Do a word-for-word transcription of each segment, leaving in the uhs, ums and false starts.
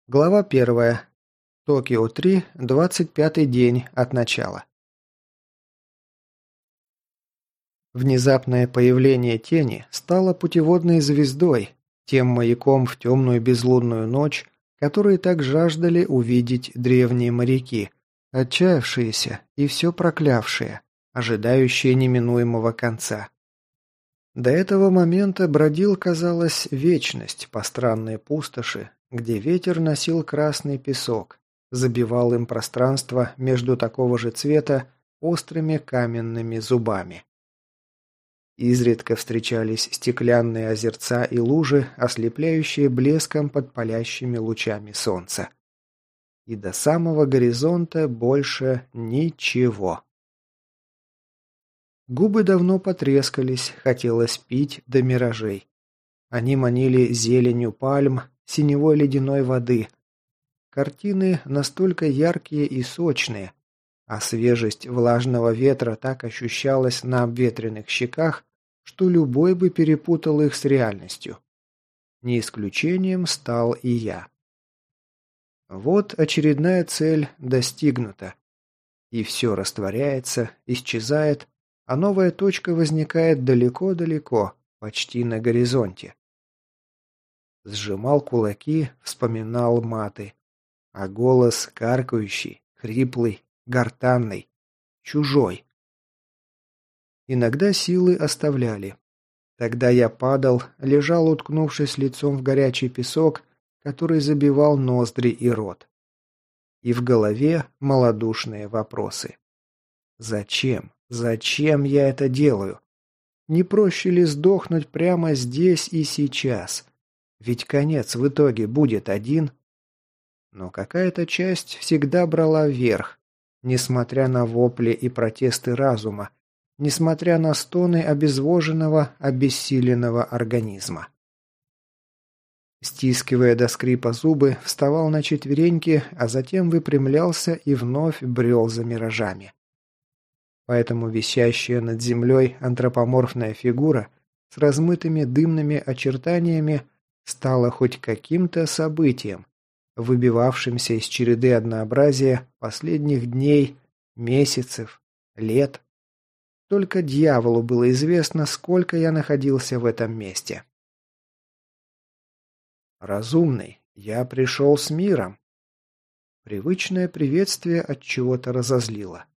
Глава первая. Токио три, двадцать пятый день от начала. Внезапное появление тени стало путеводной звездой, тем маяком в темную безлунную ночь, который так жаждали увидеть древние моряки, отчаявшиеся и все проклявшие, ожидающие неминуемого конца. До этого момента бродил, казалось, вечность по странной пустоши, где ветер носил красный песок, забивал им пространство между такого же цвета острыми каменными зубами. Изредка встречались стеклянные озерца и лужи, ослепляющие блеском под палящими лучами солнца. И до самого горизонта больше ничего. Губы давно потрескались, хотелось пить до миражей. Они манили зеленью пальм, синевой ледяной воды. Картины настолько яркие и сочные, а свежесть влажного ветра так ощущалась на обветренных щеках, что любой бы перепутал их с реальностью. Не исключением стал и я. Вот очередная цель достигнута. И все растворяется, исчезает, а новая точка возникает далеко-далеко, почти на горизонте. Сжимал кулаки, вспоминал маты. А голос каркающий, хриплый, гортанный, чужой. Иногда силы оставляли. Тогда я падал, лежал, уткнувшись лицом в горячий песок, который забивал ноздри и рот. И в голове малодушные вопросы. Зачем? Зачем я это делаю? Не проще ли сдохнуть прямо здесь и сейчас? Ведь конец в итоге будет один. Но какая-то часть всегда брала верх, несмотря на вопли и протесты разума, несмотря на стоны обезвоженного, обессиленного организма. Стискивая до скрипа зубы, вставал на четвереньки, а затем выпрямлялся и вновь брел за миражами. Поэтому висящая над землей антропоморфная фигура с размытыми дымными очертаниями стала хоть каким-то событием, выбивавшимся из череды однообразия последних дней, месяцев, лет. Только дьяволу было известно, сколько я находился в этом месте. «Разумный, я пришел с миром». Привычное приветствие от чего-то разозлило.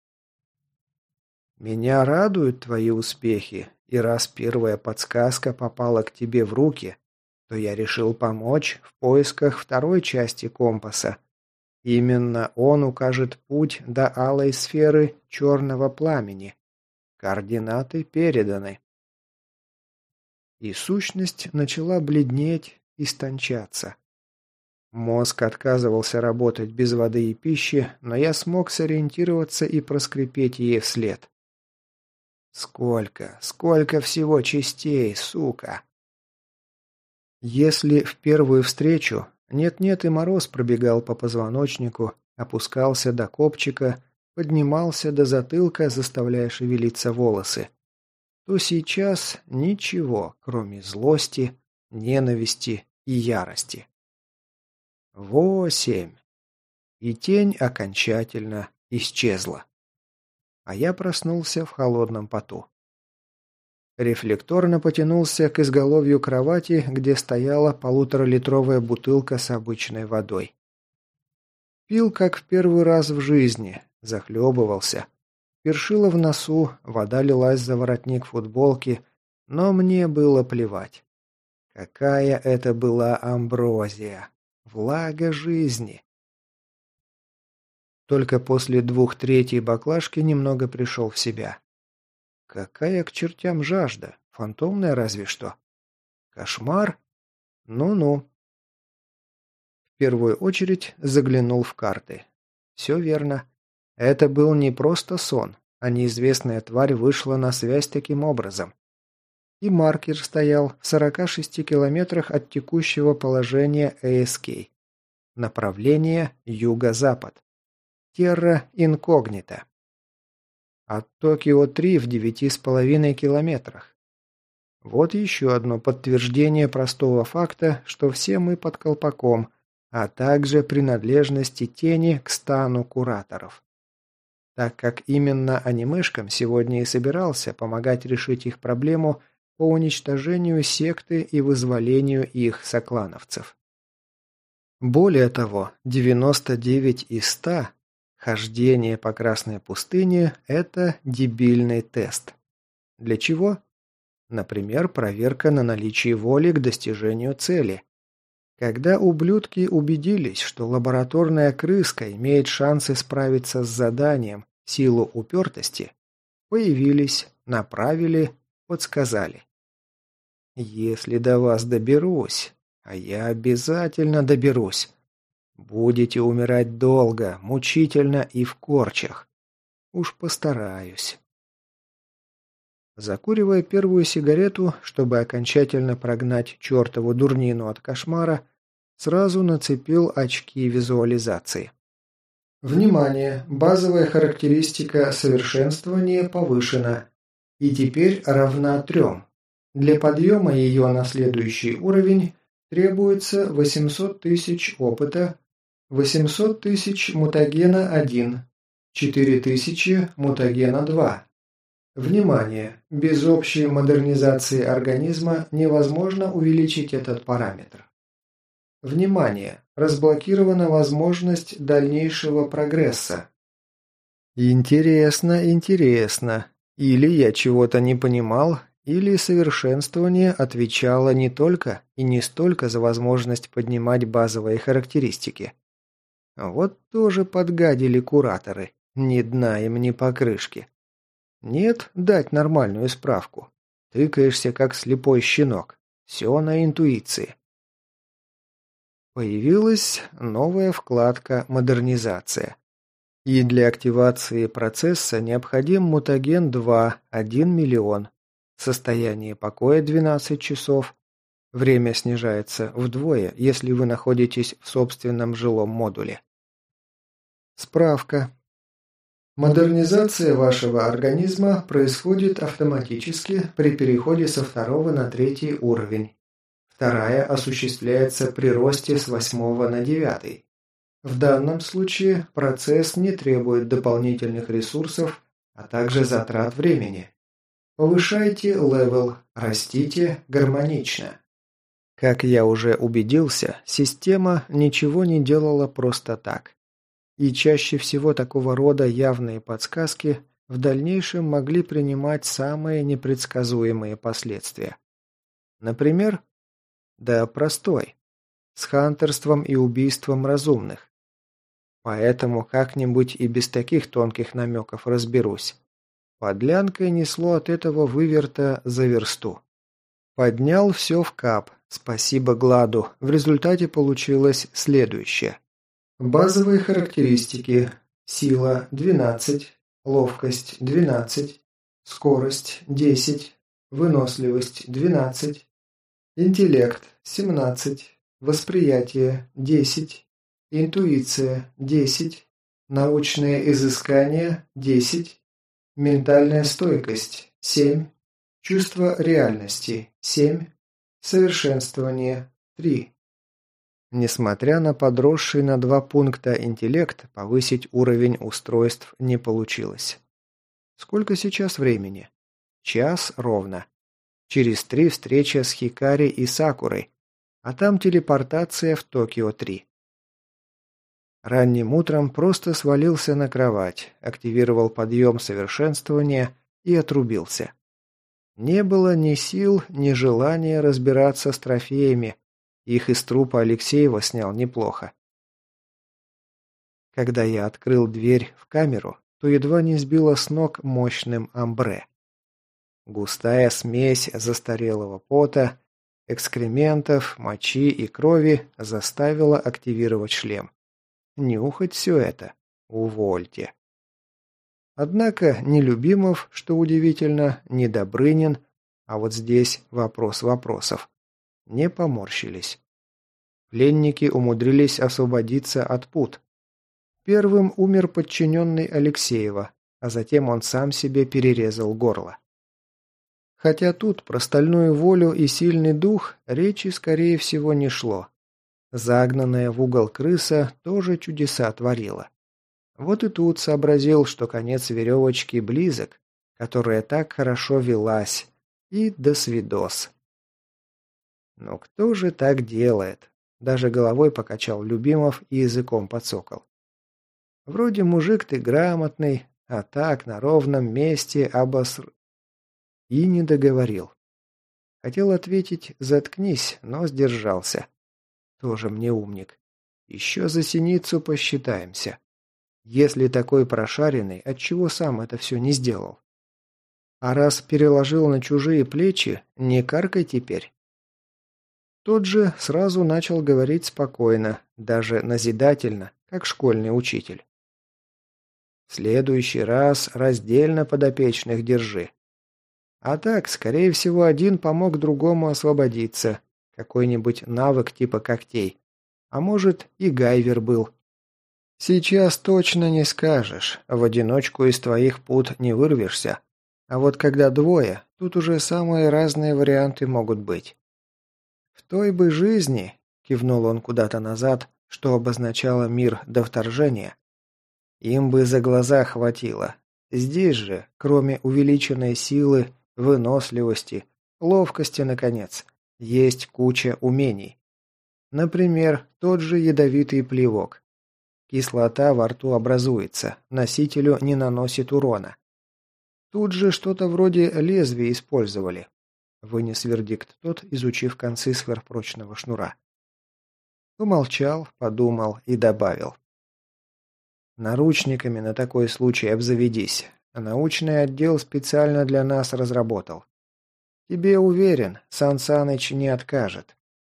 «Меня радуют твои успехи, и раз первая подсказка попала к тебе в руки, то я решил помочь в поисках второй части компаса. Именно он укажет путь до алой сферы черного пламени. Координаты переданы». И сущность начала бледнеть, истончаться. Мозг отказывался работать без воды и пищи, но я смог сориентироваться и проскрипеть ей вслед. «Сколько, сколько всего частей, сука!» Если в первую встречу нет-нет и мороз пробегал по позвоночнику, опускался до копчика, поднимался до затылка, заставляя шевелиться волосы, то сейчас ничего, кроме злости, ненависти и ярости. Восемь. И тень окончательно исчезла. А я проснулся в холодном поту. Рефлекторно потянулся к изголовью кровати, где стояла полуторалитровая бутылка с обычной водой. Пил, как в первый раз в жизни, захлебывался. Першило в носу, вода лилась за воротник футболки, но мне было плевать. Какая это была амброзия! Влага жизни! Только после двух третей баклажки немного пришел в себя. Какая к чертям жажда? Фантомная разве что? Кошмар? Ну-ну. В первую очередь заглянул в карты. Все верно. Это был не просто сон, а неизвестная тварь вышла на связь таким образом. И маркер стоял в сорока шести километрах от текущего положения эй эс кей. Направление юго-запад. Терра инкогнита. От Токио три в девяти с половиной километрах. Вот еще одно подтверждение простого факта, что все мы под колпаком, а также принадлежности тени к стану кураторов. Так как именно анимешкам сегодня и собирался помогать решить их проблему по уничтожению секты и вызволению их соклановцев. Более того, девяносто девять из ста хождение по Красной пустыне – это дебильный тест. Для чего? Например, проверка на наличие воли к достижению цели. Когда ублюдки убедились, что лабораторная крыска имеет шансы справиться с заданием в силу упертости, появились, направили, подсказали. Если до вас доберусь, а я обязательно доберусь, будете умирать долго, мучительно и в корчах. Уж постараюсь. Закуривая первую сигарету, чтобы окончательно прогнать чертову дурнину от кошмара, сразу нацепил очки визуализации. Внимание! Базовая характеристика совершенствования повышена и теперь равна трем. Для подъема ее на следующий уровень требуется восемьсот тысяч опыта, восемьсот тысяч мутагена один, четыре тысячи мутагена два. Внимание! Без общей модернизации организма невозможно увеличить этот параметр. Внимание! Разблокирована возможность дальнейшего прогресса. Интересно, интересно. Или я чего-то не понимал, или совершенствование отвечало не только и не столько за возможность поднимать базовые характеристики. Вот тоже подгадили кураторы. Ни дна им, ни покрышки. Нет, дать нормальную справку. Тыкаешься, как слепой щенок. Все на интуиции. Появилась новая вкладка «Модернизация». И для активации процесса необходим мутаген два, один миллион. Состояние покоя двенадцать часов. Время снижается вдвое, если вы находитесь в собственном жилом модуле. Справка. Модернизация вашего организма происходит автоматически при переходе со второго на третий уровень. Вторая осуществляется при росте с восьмого на девятый. В данном случае процесс не требует дополнительных ресурсов, а также затрат времени. Повышайте левел, растите гармонично. Как я уже убедился, система ничего не делала просто так. И чаще всего такого рода явные подсказки в дальнейшем могли принимать самые непредсказуемые последствия. Например, да простой, с хантерством и убийством разумных. Поэтому как-нибудь и без таких тонких намеков разберусь. Подлянкой несло от этого выверта за версту. Поднял все в кап, спасибо Гладу, в результате получилось следующее. Базовые характеристики. Сила – двенадцать, ловкость – двенадцать, скорость – десять, выносливость – двенадцать, интеллект – семнадцать, восприятие – десять, интуиция – десять, научные изыскания – десять, ментальная стойкость – семь, чувство реальности – семь, совершенствование – три. Несмотря на подросший на два пункта интеллект, повысить уровень устройств не получилось. Сколько сейчас времени? Час ровно. Через три встреча с Хикари и Сакурой, а там телепортация в Токио три. Ранним утром просто свалился на кровать, активировал подъем совершенствования и отрубился. Не было ни сил, ни желания разбираться с трофеями. Их из трупа Алексеева снял неплохо. Когда я открыл дверь в камеру, то едва не сбила с ног мощным амбре. Густая смесь застарелого пота, экскрементов, мочи и крови заставила активировать шлем. Нюхать все это? Увольте. Однако ни Любимов, что удивительно, ни Добрынин, а вот здесь вопрос вопросов, не поморщились. Пленники умудрились освободиться от пут. Первым умер подчиненный Алексеева, а затем он сам себе перерезал горло. Хотя тут про стальную волю и сильный дух речи, скорее всего, не шло. Загнанная в угол крыса тоже чудеса творила. Вот и тут сообразил, что конец веревочки близок, которая так хорошо велась, и досвидос. Но кто же так делает? Даже головой покачал Любимов и языком подсокал. Вроде мужик ты грамотный, а так на ровном месте обоср... И не договорил. Хотел ответить «заткнись», но сдержался. Тоже мне умник. Еще за синицу посчитаемся. Если такой прошаренный, отчего сам это все не сделал? А раз переложил на чужие плечи, не каркай теперь. Тот же сразу начал говорить спокойно, даже назидательно, как школьный учитель. В следующий раз раздельно подопечных держи. А так, скорее всего, один помог другому освободиться. Какой-нибудь навык типа когтей. А может, и гайвер был. Сейчас точно не скажешь. В одиночку из твоих пут не вырвешься. А вот когда двое, тут уже самые разные варианты могут быть. В той бы жизни, кивнул он куда-то назад, что обозначало мир до вторжения, им бы за глаза хватило. Здесь же, кроме увеличенной силы, выносливости, ловкости, наконец, есть куча умений. Например, тот же ядовитый плевок. Кислота во рту образуется, носителю не наносит урона. Тут же что-то вроде лезвия использовали. Вынес вердикт тот, изучив концы сверхпрочного шнура. Помолчал, подумал и добавил. Наручниками на такой случай обзаведись. Научный отдел специально для нас разработал. Тебе уверен, Сан Саныч не откажет.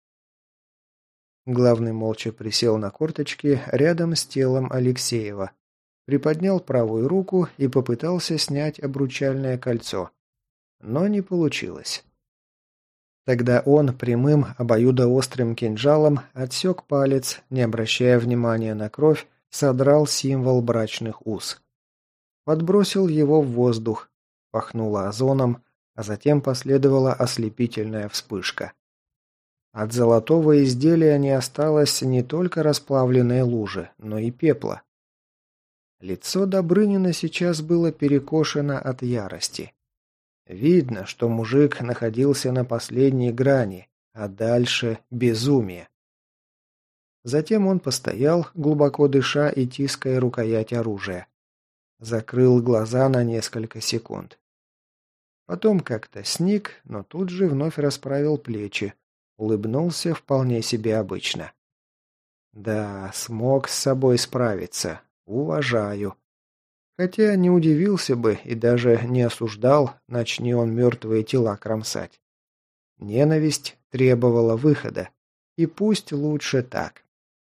Главный молча присел на корточки рядом с телом Алексеева, приподнял правую руку и попытался снять обручальное кольцо. Но не получилось. Тогда он прямым обоюдоострым кинжалом отсек палец, не обращая внимания на кровь, содрал символ брачных уз. Подбросил его в воздух, пахнуло озоном, а затем последовала ослепительная вспышка. От золотого изделия не осталось не только расплавленной лужи, но и пепла. Лицо Добрынина сейчас было перекошено от ярости. Видно, что мужик находился на последней грани, а дальше безумие. Затем он постоял, глубоко дыша и тиская рукоять оружия. Закрыл глаза на несколько секунд. Потом как-то сник, но тут же вновь расправил плечи, улыбнулся вполне себе обычно. Да, смог с собой справиться. Уважаю. Хотя не удивился бы и даже не осуждал, начни он мертвые тела кромсать. Ненависть требовала выхода. И пусть лучше так.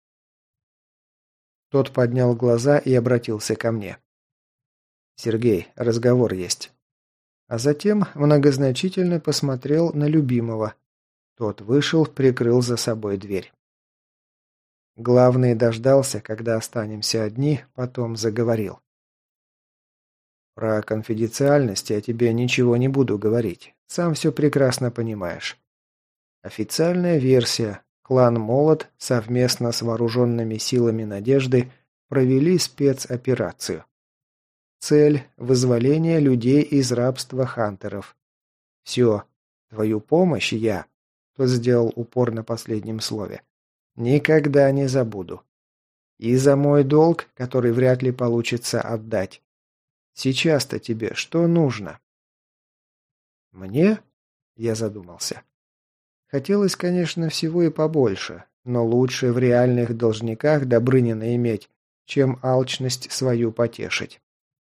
Тот поднял глаза и обратился ко мне. «Сергей, разговор есть». А затем многозначительно посмотрел на любимого. Тот вышел, прикрыл за собой дверь. Главный дождался, когда останемся одни, потом заговорил. «Про конфиденциальность я тебе ничего не буду говорить. Сам все прекрасно понимаешь. Официальная версия. Клан Молот совместно с вооруженными силами Надежды провели спецоперацию. Цель – вызволение людей из рабства хантеров. Все. Твою помощь я, тот сделал упор на последнем слове, никогда не забуду. И за мой долг, который вряд ли получится отдать. Сейчас-то тебе что нужно?» «Мне?» – я задумался. Хотелось, конечно, всего и побольше, но лучше в реальных должниках Добрынина иметь, чем алчность свою потешить.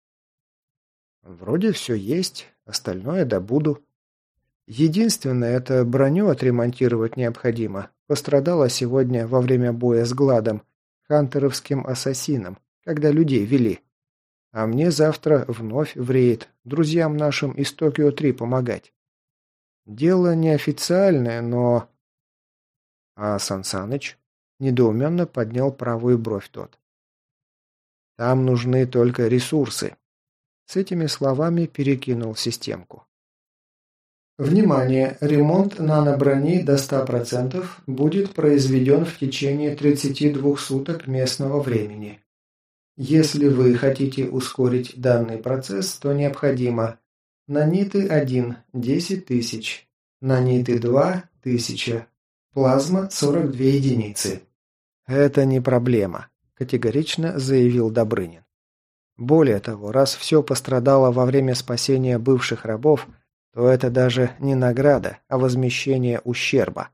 Вроде все есть, остальное добуду. Единственное, это броню отремонтировать необходимо. Пострадала сегодня во время боя с Гладом, хантеровским ассасином, когда людей вели. А мне завтра вновь в рейд, друзьям нашим из Токио три помогать. Дело неофициальное, но... А Сан Саныч недоуменно поднял правую бровь тот. Там нужны только ресурсы. С этими словами перекинул системку. Внимание! Ремонт наноброни до ста процентов будет произведен в течение тридцати двух суток местного времени. Если вы хотите ускорить данный процесс, то необходимо наниты один – десять тысяч, наниты два – тысяча, плазма – сорок две единицы. «Это не проблема», – категорично заявил Добрынин. «Более того, раз все пострадало во время спасения бывших рабов, то это даже не награда, а возмещение ущерба».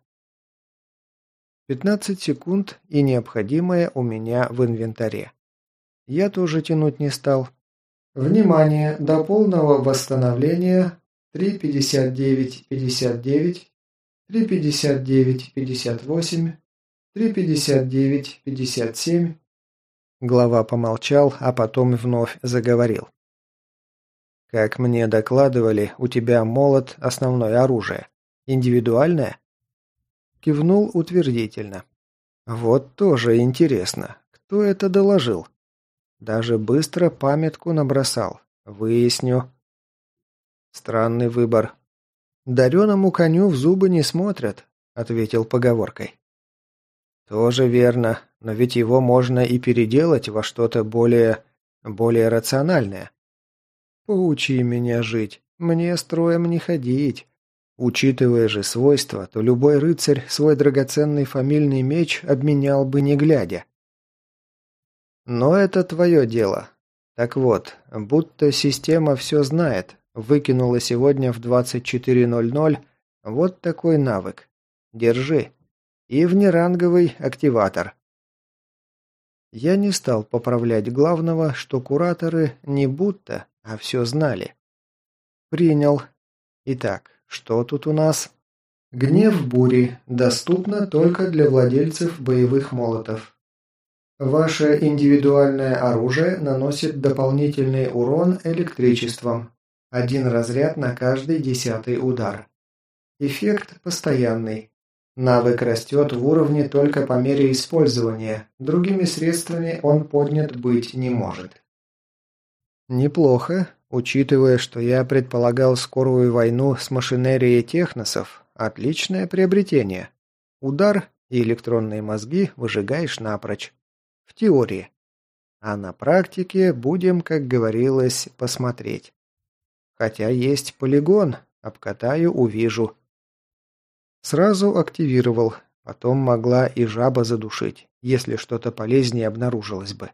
пятнадцать секунд и необходимое у меня в инвентаре. Я тоже тянуть не стал. Внимание! До полного восстановления три пятьдесят девять пятьдесят девять, три пятьдесят девять пятьдесят восемь, три пятьдесят девять пятьдесят семь. Глава помолчал, а потом вновь заговорил. «Как мне докладывали, у тебя молот – основное оружие. Индивидуальное?» Кивнул утвердительно. «Вот тоже интересно, кто это доложил?» Даже быстро памятку набросал. Выясню. Странный выбор. «Дареному коню в зубы не смотрят», — ответил поговоркой. «Тоже верно, но ведь его можно и переделать во что-то более... более рациональное. Поучи меня жить, мне строем не ходить. Учитывая же свойства, то любой рыцарь свой драгоценный фамильный меч обменял бы не глядя. Но это твое дело. Так вот, будто система все знает, выкинула сегодня в двадцать четыре ноль ноль вот такой навык. Держи. И внеранговый активатор». Я не стал поправлять главного, что кураторы не будто, а все знали. Принял. Итак, что тут у нас? Гнев бури. Доступно только для владельцев боевых молотов. Ваше индивидуальное оружие наносит дополнительный урон электричеством. Один разряд на каждый десятый удар. Эффект постоянный. Навык растет в уровне только по мере использования. Другими средствами он поднят быть не может. Неплохо, учитывая, что я предполагал скорую войну с машинерией техносов. Отличное приобретение. Удар и электронные мозги выжигаешь напрочь. В теории. А на практике будем, как говорилось, посмотреть. Хотя есть полигон, обкатаю, увижу. Сразу активировал, потом могла и жаба задушить, если что-то полезнее обнаружилось бы.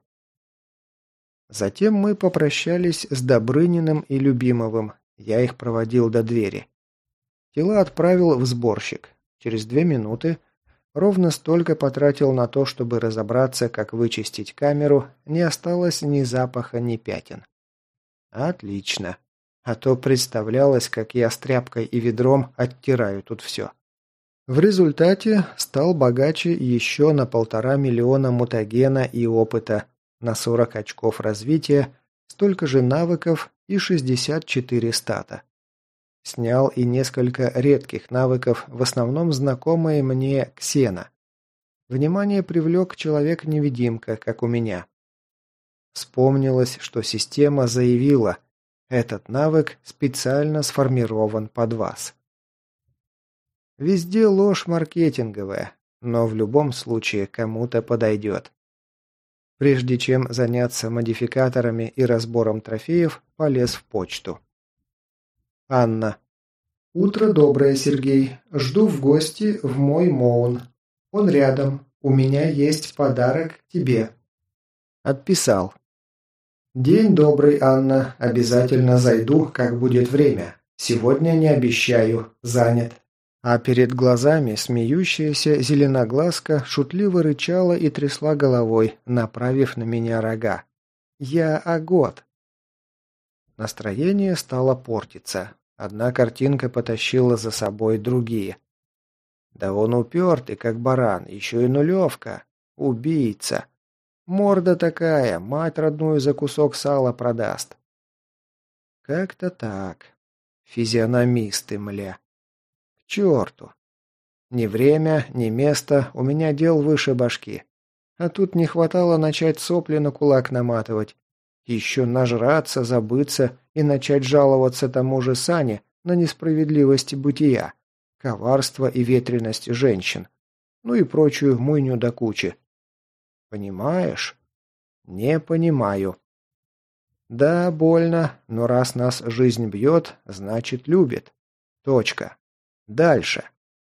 Затем мы попрощались с Добрыниным и Любимовым, я их проводил до двери. Тела отправил в сборщик. Через две минуты ровно столько потратил на то, чтобы разобраться, как вычистить камеру, не осталось ни запаха, ни пятен. Отлично. А то представлялось, как я с тряпкой и ведром оттираю тут все. В результате стал богаче еще на полтора миллиона мутагена и опыта, на сорок очков развития, столько же навыков и шестьдесят четыре стата. Снял и несколько редких навыков, в основном знакомые мне Ксена. Внимание привлек человек-невидимка, как у меня. Вспомнилось, что система заявила, этот навык специально сформирован под вас. Везде ложь маркетинговая, но в любом случае кому-то подойдет. Прежде чем заняться модификаторами и разбором трофеев, полез в почту. Анна. «Утро доброе, Сергей. Жду в гости в мой Моун. Он рядом. У меня есть подарок тебе». Отписал. «День добрый, Анна. Обязательно зайду, как будет время. Сегодня не обещаю. Занят». А перед глазами смеющаяся зеленоглазка шутливо рычала и трясла головой, направив на меня рога. «Я Агот». Настроение стало портиться. Одна картинка потащила за собой другие. Да он упертый, как баран, еще и нулевка. Убийца. Морда такая, мать родную за кусок сала продаст. Как-то так. Физиономисты, мля. К черту. Ни время, ни место, у меня дел выше башки. А тут не хватало начать сопли на кулак наматывать. Еще нажраться, забыться и начать жаловаться тому же Сане на несправедливость бытия, коварство и ветренность женщин, ну и прочую муйню до кучи. Понимаешь? Не понимаю. Да, больно, но раз нас жизнь бьет, значит любит. Точка. Дальше.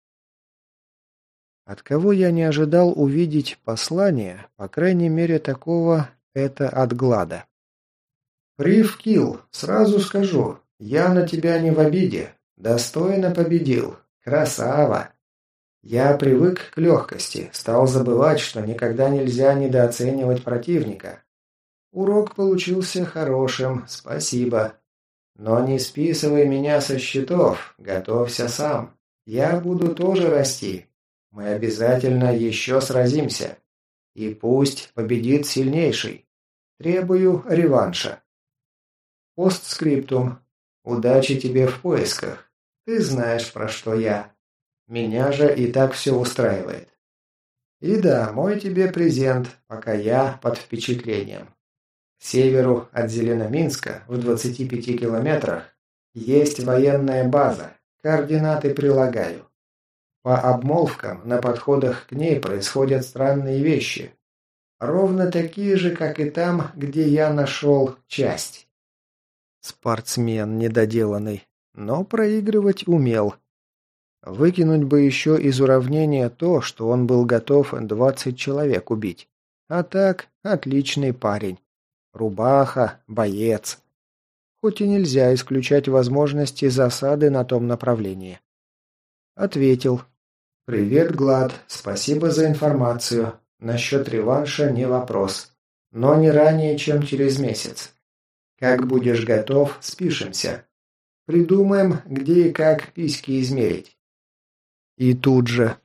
От кого я не ожидал увидеть послание, по крайней мере такого, это от Глада. «Прив Килл, сразу скажу, я на тебя не в обиде. Достойно победил. Красава. Я привык к легкости, стал забывать, что никогда нельзя недооценивать противника. Урок получился хорошим, спасибо. Но не списывай меня со счетов, готовься сам. Я буду тоже расти. Мы обязательно еще сразимся. И пусть победит сильнейший. Требую реванша. Постскриптум. Удачи тебе в поисках. Ты знаешь, про что я. Меня же и так все устраивает. И да, мой тебе презент, пока я под впечатлением. К северу от Зеленоминска, в двадцати пяти километрах, есть военная база. Координаты прилагаю. По обмолвкам, на подходах к ней происходят странные вещи. Ровно такие же, как и там, где я нашел часть. Спортсмен недоделанный, но проигрывать умел. Выкинуть бы еще из уравнения то, что он был готов двадцать человек убить. А так, отличный парень. Рубаха, боец. Хоть и нельзя исключать возможности засады на том направлении. Ответил. «Привет, Глад. Спасибо за информацию. Насчет реванша не вопрос. Но не ранее, чем через месяц. Как будешь готов, спишемся. Придумаем, где и как письки измерить». И тут же.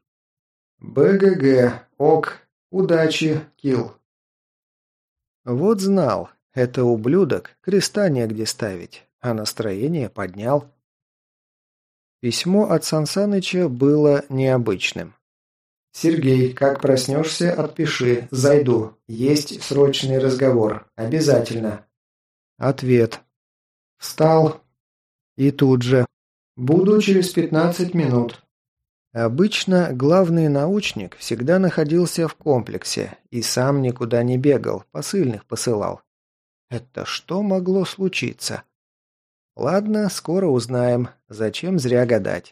«БГГ. Ок. Удачи. Килл». Вот знал. Это ублюдок. Креста негде ставить. А настроение поднял. Письмо от Сансаныча было необычным. «Сергей, как проснешься, отпиши. Зайду. Есть срочный разговор. Обязательно». Ответ. «Встал». И тут же. «Буду через пятнадцать минут». Обычно главный научник всегда находился в комплексе и сам никуда не бегал, посыльных посылал. Это что могло случиться? Ладно, скоро узнаем, зачем зря гадать.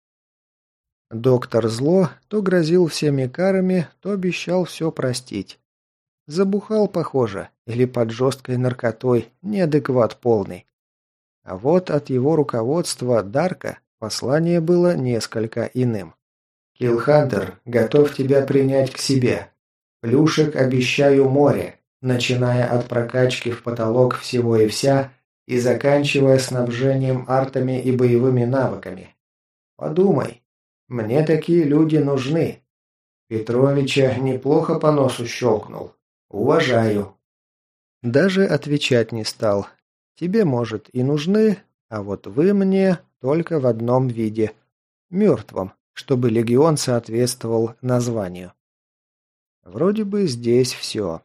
Доктор Зло то грозил всеми карами, то обещал все простить. Забухал, похоже, или под жесткой наркотой, неадекват полный. А вот от его руководства Дарка послание было несколько иным. «Киллхантер, готов тебя принять к себе. Плюшек обещаю море, начиная от прокачки в потолок всего и вся и заканчивая снабжением артами и боевыми навыками. Подумай, мне такие люди нужны. Петровича неплохо по носу щелкнул. Уважаю». Даже отвечать не стал. Тебе, может, и нужны, а вот вы мне только в одном виде – мертвом, чтобы легион соответствовал названию. Вроде бы здесь все.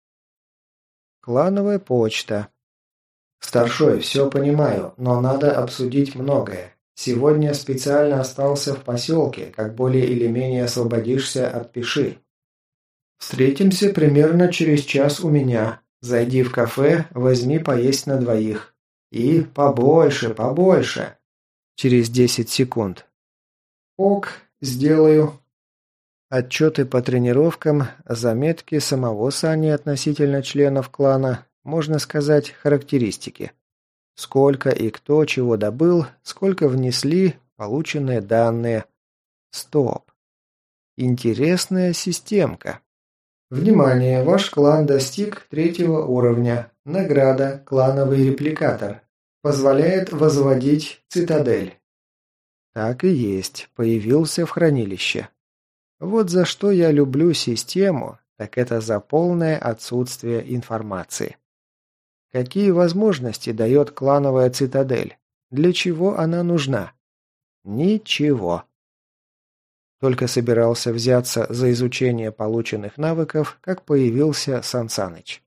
Клановая почта. «Старшой, все понимаю, но надо обсудить многое. Сегодня специально остался в поселке, как более или менее освободишься, отпиши. Встретимся примерно через час у меня. Зайди в кафе, возьми поесть на двоих. И побольше, побольше». Через десять секунд. «Ок, сделаю». Отчеты по тренировкам, заметки самого Сани относительно членов клана, можно сказать, характеристики. Сколько и кто чего добыл, сколько внесли, полученные данные. Стоп. Интересная системка. Внимание! Ваш клан достиг третьего уровня. Награда «Клановый репликатор». Позволяет возводить цитадель. Так и есть. Появился в хранилище. Вот за что я люблю систему, так это за полное отсутствие информации. Какие возможности дает клановая цитадель? Для чего она нужна? Ничего. Только собирался взяться за изучение полученных навыков, как появился Сансаныч.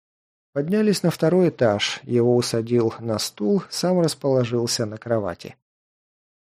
Поднялись на второй этаж, его усадил на стул, сам расположился на кровати.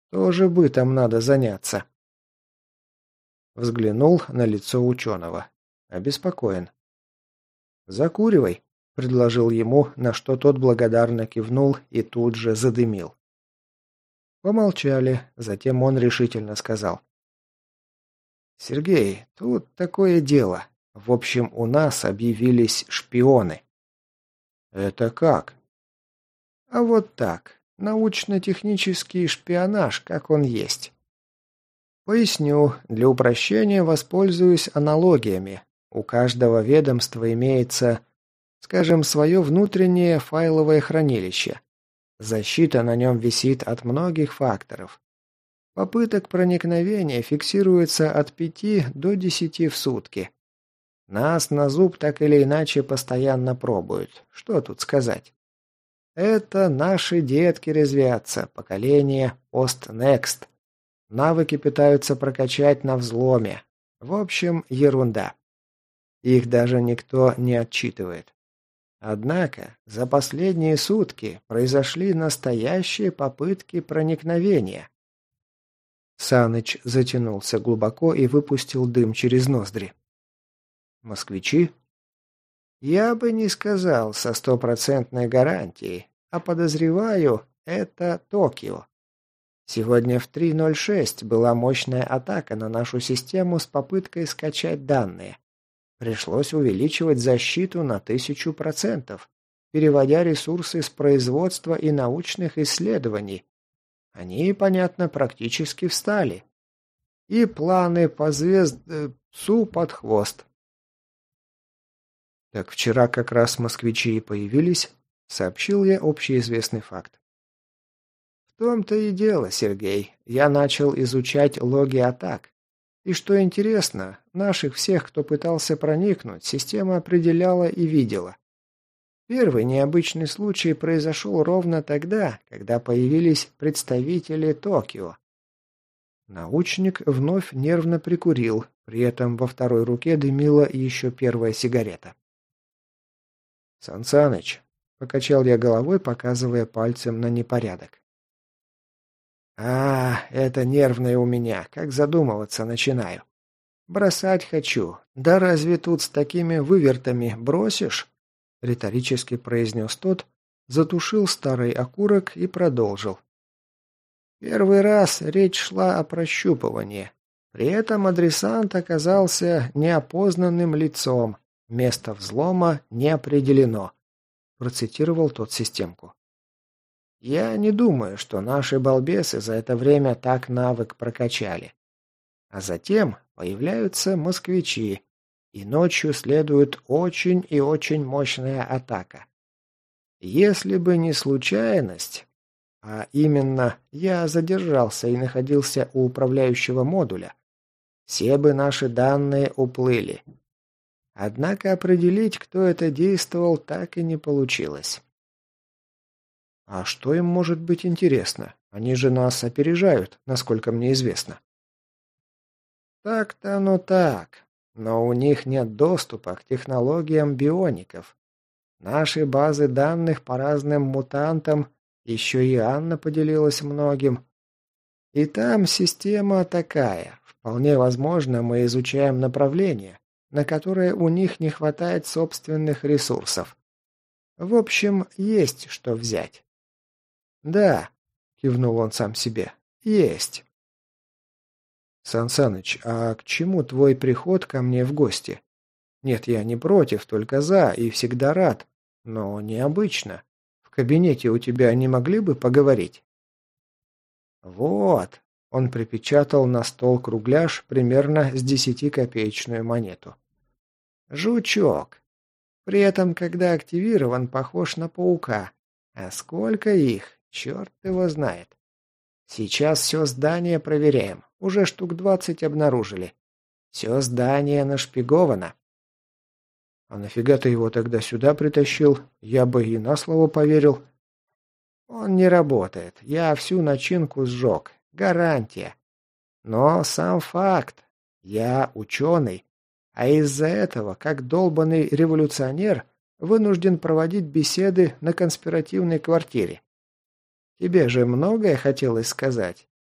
Тоже бытом надо заняться. Взглянул на лицо ученого. Обеспокоен. «Закуривай», — предложил ему, на что тот благодарно кивнул и тут же задымил. Помолчали, затем он решительно сказал. «Сергей, тут такое дело. В общем, у нас объявились шпионы». «Это как?» «А вот так. Научно-технический шпионаж, как он есть». Поясню, для упрощения воспользуюсь аналогиями. У каждого ведомства имеется, скажем, свое внутреннее файловое хранилище. Защита на нем висит от многих факторов. Попыток проникновения фиксируется от пяти до десяти в сутки. Нас на зуб так или иначе постоянно пробуют. Что тут сказать? Это наши детки резвятся, поколение пост-некст. Навыки пытаются прокачать на взломе. В общем, ерунда. Их даже никто не отчитывает. Однако за последние сутки произошли настоящие попытки проникновения. Саныч затянулся глубоко и выпустил дым через ноздри. Москвичи? Я бы не сказал со стопроцентной гарантией, а подозреваю, это Токио. Сегодня в три ноль шесть была мощная атака на нашу систему с попыткой скачать данные. Пришлось увеличивать защиту на тысячу процентов, переводя ресурсы с производства и научных исследований. Они, понятно, практически встали. И планы по звезд... псу под хвост. Так вчера как раз москвичи и появились, сообщил я общеизвестный факт. В том-то и дело, Сергей. Я начал изучать логи атак. И что интересно, наших всех, кто пытался проникнуть, система определяла и видела. Первый необычный случай произошел ровно тогда, когда появились представители Токио. Научник вновь нервно прикурил, при этом во второй руке дымила еще первая сигарета. «Сан Саныч», — покачал я головой, показывая пальцем на непорядок. А, это нервное у меня, как задумываться начинаю. Бросать хочу. Да разве тут с такими вывертами бросишь? Риторически произнес тот, затушил старый окурок и продолжил. Первый раз речь шла о прощупывании. При этом адресант оказался неопознанным лицом. Место взлома не определено. Процитировал тот системку. Я не думаю, что наши балбесы за это время так навык прокачали. А затем появляются москвичи, и ночью следует очень и очень мощная атака. Если бы не случайность, а именно я задержался и находился у управляющего модуля, все бы наши данные уплыли. Однако определить, кто это действовал, так и не получилось. А что им может быть интересно? Они же нас опережают, насколько мне известно. Так-то оно так, но у них нет доступа к технологиям биоников. Наши базы данных по разным мутантам, еще и Анна поделилась многим. И там система такая. Вполне возможно, мы изучаем направление, на которое у них не хватает собственных ресурсов. В общем, есть что взять. «Да», — кивнул он сам себе, — «есть». «Сан Саныч, а к чему твой приход ко мне в гости? Нет, я не против, только за и всегда рад, но необычно. В кабинете у тебя не могли бы поговорить?» «Вот», — он припечатал на стол кругляш примерно с десятикопеечную монету. «Жучок. При этом, когда активирован, похож на паука. А сколько их? Черт его знает. Сейчас все здание проверяем. Уже штук двадцать обнаружили. Все здание нашпиговано». «А нафига ты его тогда сюда притащил? Я бы и на слово поверил». «Он не работает. Я всю начинку сжег. Гарантия. Но сам факт. Я ученый. А из-за этого, как долбанный революционер, вынужден проводить беседы на конспиративной квартире. Тебе же многое хотелось сказать.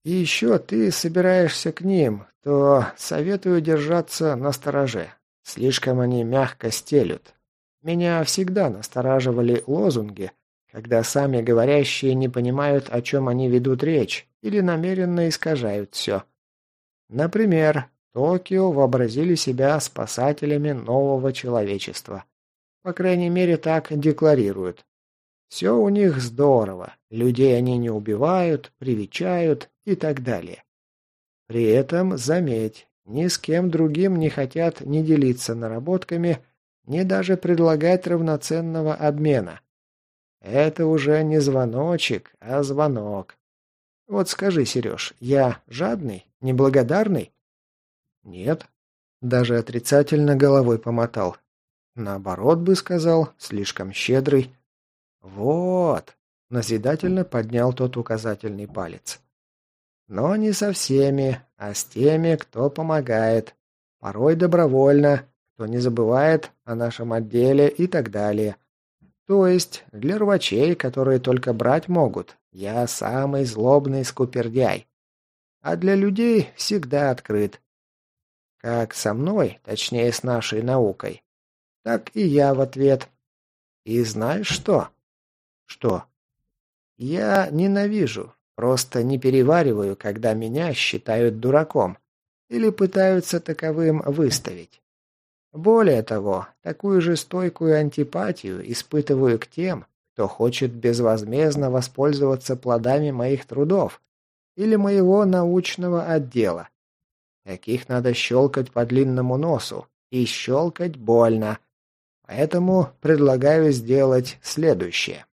И еще ты собираешься к ним, то советую держаться настороже. Слишком они мягко стелют. Меня всегда настораживали лозунги, когда сами говорящие не понимают, о чем они ведут речь, или намеренно искажают все. Например, Токио вообразили себя спасателями нового человечества. По крайней мере, так декларируют. Все у них здорово, людей они не убивают, привечают и так далее. При этом, заметь, ни с кем другим не хотят ни делиться наработками, ни даже предлагать равноценного обмена. Это уже не звоночек, а звонок. Вот скажи, Сереж, я жадный, неблагодарный? Нет. Даже отрицательно головой помотал. Наоборот бы сказал, слишком щедрый. Вот. Назидательно поднял тот указательный палец. Но не со всеми, а с теми, кто помогает. Порой добровольно, кто не забывает о нашем отделе и так далее. То есть, для рвачей, которые только брать могут, я самый злобный скупердяй. А для людей всегда открыт. Как со мной, точнее с нашей наукой, так и я в ответ. И знаешь что? Что? Я ненавижу, просто не перевариваю, когда меня считают дураком или пытаются таковым выставить. Более того, такую же стойкую антипатию испытываю к тем, кто хочет безвозмездно воспользоваться плодами моих трудов или моего научного отдела. Таких надо щелкать по длинному носу, и щелкать больно. Поэтому предлагаю сделать следующее.